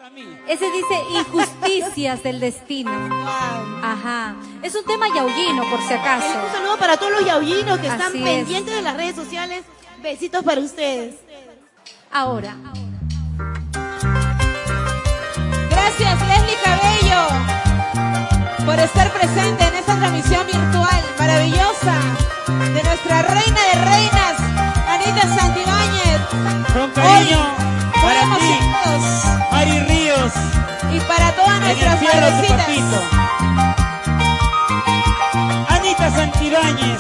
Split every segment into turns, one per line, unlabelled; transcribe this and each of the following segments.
Ese dice injusticias del destino. Ajá. Es un tema yaullino, por si acaso.
Un saludo para todos los yaullinos que están
Así
pendientes de las redes sociales. Besitos para ustedes.
Ahora.
Gracias, Leslie Cabello, por estar presente en esta transmisión virtual maravillosa de nuestra reina de reinas, Anita Santibáñez.
Con cariño para ti, Mari Ríos.
Y para todas nuestras madrecitas.
Anita Santibáñez.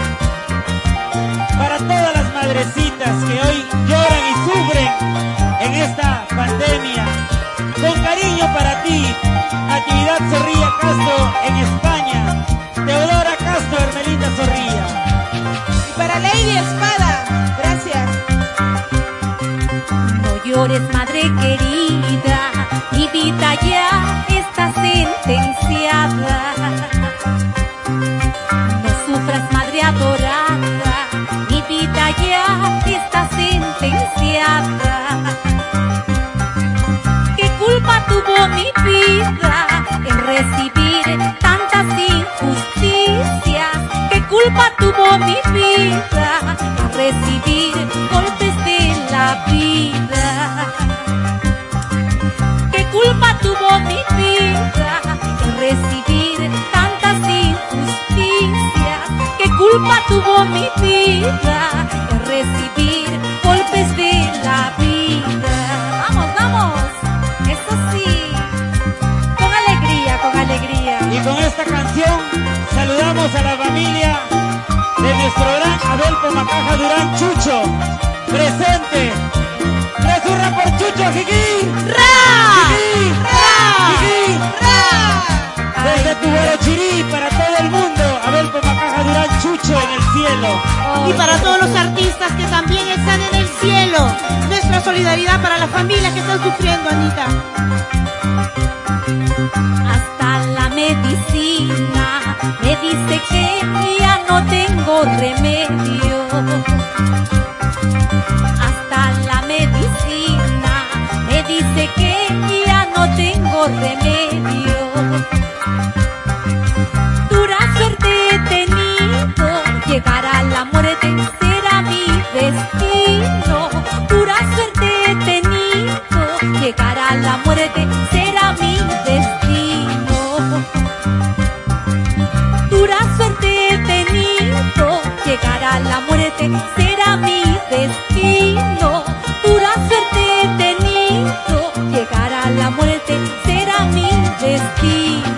Para todas las madrecitas que hoy lloran y sufren en esta pandemia. Con cariño para ti, Natividad Zorrilla Castro en España. Teodora Castro, Hermelinda Zorrilla.
Y para Lady Espada, gracias.
No llores, madre querida, mi vida ya está sentenciada. No sufras, madre adorada, mi vida ya está sentenciada. ¿Qué culpa tuvo mi vida en recibir tantas injusticias? ¿Qué culpa tuvo mi vida en recibir golpes de la vida? ¿Qué culpa tuvo mi vida en recibir tantas injusticias? ¿Qué culpa tuvo mi vida en recibir golpes de la vida? ¡Vamos, vamos! Eso sí, con alegría, con alegría.
Y con esta canción saludamos a la familia de nuestro gran Abel Pomacaja Durán Chucho, presente. ¡Resurra por Chucho, Jiquí!
¡Ra!
¡Jiquí!
¡Ra!
¡Jiquí!
¡Ra!
Desde tu Borochirí para todo el mundo, Abel Pomacaja Durán Chucho en el cielo.
Y para todos los artistas que también están en el cielo, nuestra solidaridad para las familias que están sufriendo, Anita.
Hasta la medicina me dice que ya no tengo remedio. Hasta la medicina me dice que ya no tengo remedio. Dura suerte he tenido, llegar a la muerte será mi destino. Dura suerte he tenido, llegar a la muerte será mi destino. Dura suerte he tenido, llegar a la muerte será mi destino. Dura suerte he tenido, llegar a la muerte será mi destino.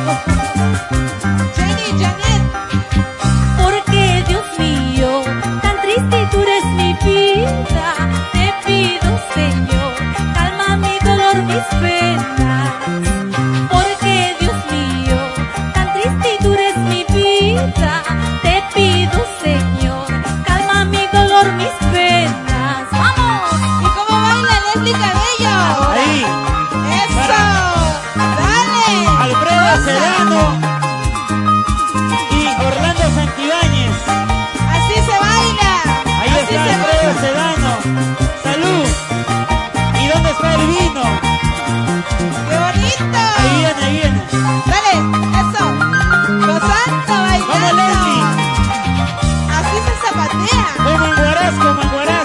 Jenny, Janet.
Porque Dios mío, tan triste y dura es mi vida. Te pido, Señor, calma mi dolor, mis penas. Porque Dios mío, tan triste y dura es mi vida. Te pido, Señor, calma mi dolor, mis penas. ¡Vamos!
¿Y cómo baila Leslie Cabello?
Ahí.
¡Eso! ¡Dale!
Alfredo Sedano y Orlando Santibáñez.
Así se baila.
Ahí
Así
está
se
Alfredo
baila.
Sedano. Salud. ¿Y dónde está el vino?
¡Qué bonito!
Ahí viene, ahí viene.
Dale, eso. Gozando, bailando.
Vamos, Leslie.
Así se zapatea.
Como en Huaraz, como en Huaraz.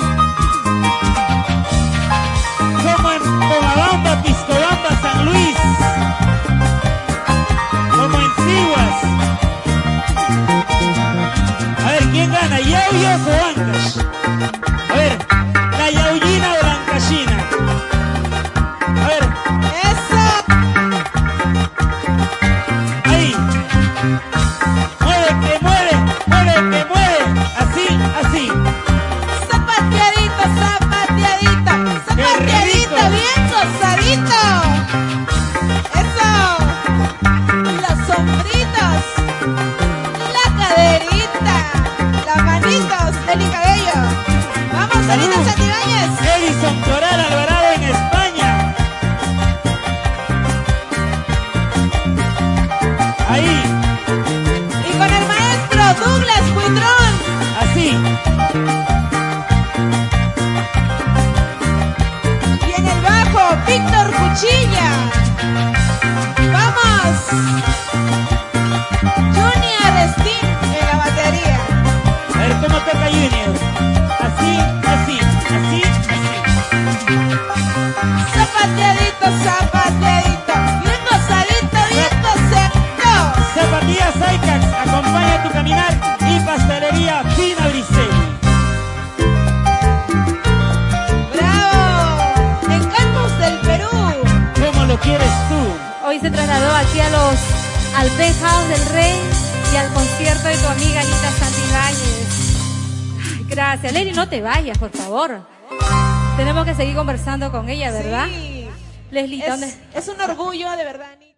Como en Pomabamba, Piscobamba, San Luis. Como en Siguas. A ver, ¿quién gana? ¿Yauyos o Ancash? A ver, la Yaullina o la Ancashina. A ver,
Eso.
ahí. Mueve, que mueve, mueve, que mueve. Así, así.
Zapateadito, zapateadito. Zapateadito,
rico.
bien gozadito. Eso. Los hombritos. La caderita. Las manitos. Leslie Cabello. Vamos,
Salud.
Anita Santibáñez.
Edison Toral Alvarado en España. Ahí,
Y con el maestro Douglas Buitrón.
así.
Y en el bajo, Víctor cuchilla. Vamos. Junior Steam en la batería.
A ver cómo toca Junior. Así, así, así, así.
Zapateadito, zapateadito. Bien gozadito, bien gozadito.
Zapatillas Icax, acompaña tu caminar y pastelería Fina Briseño.
Bravo. Encantos del Perú.
¿Cómo lo quieres tú?
Hoy se trasladó aquí al Penthouse del Rey y al concierto de tu amiga Anita Santibáñez. Ay, gracias. Lady, no te vayas, por favor. Tenemos que seguir conversando con ella, ¿verdad?
Sí.
Leslie, ¿dónde?
Es un orgullo, de verdad.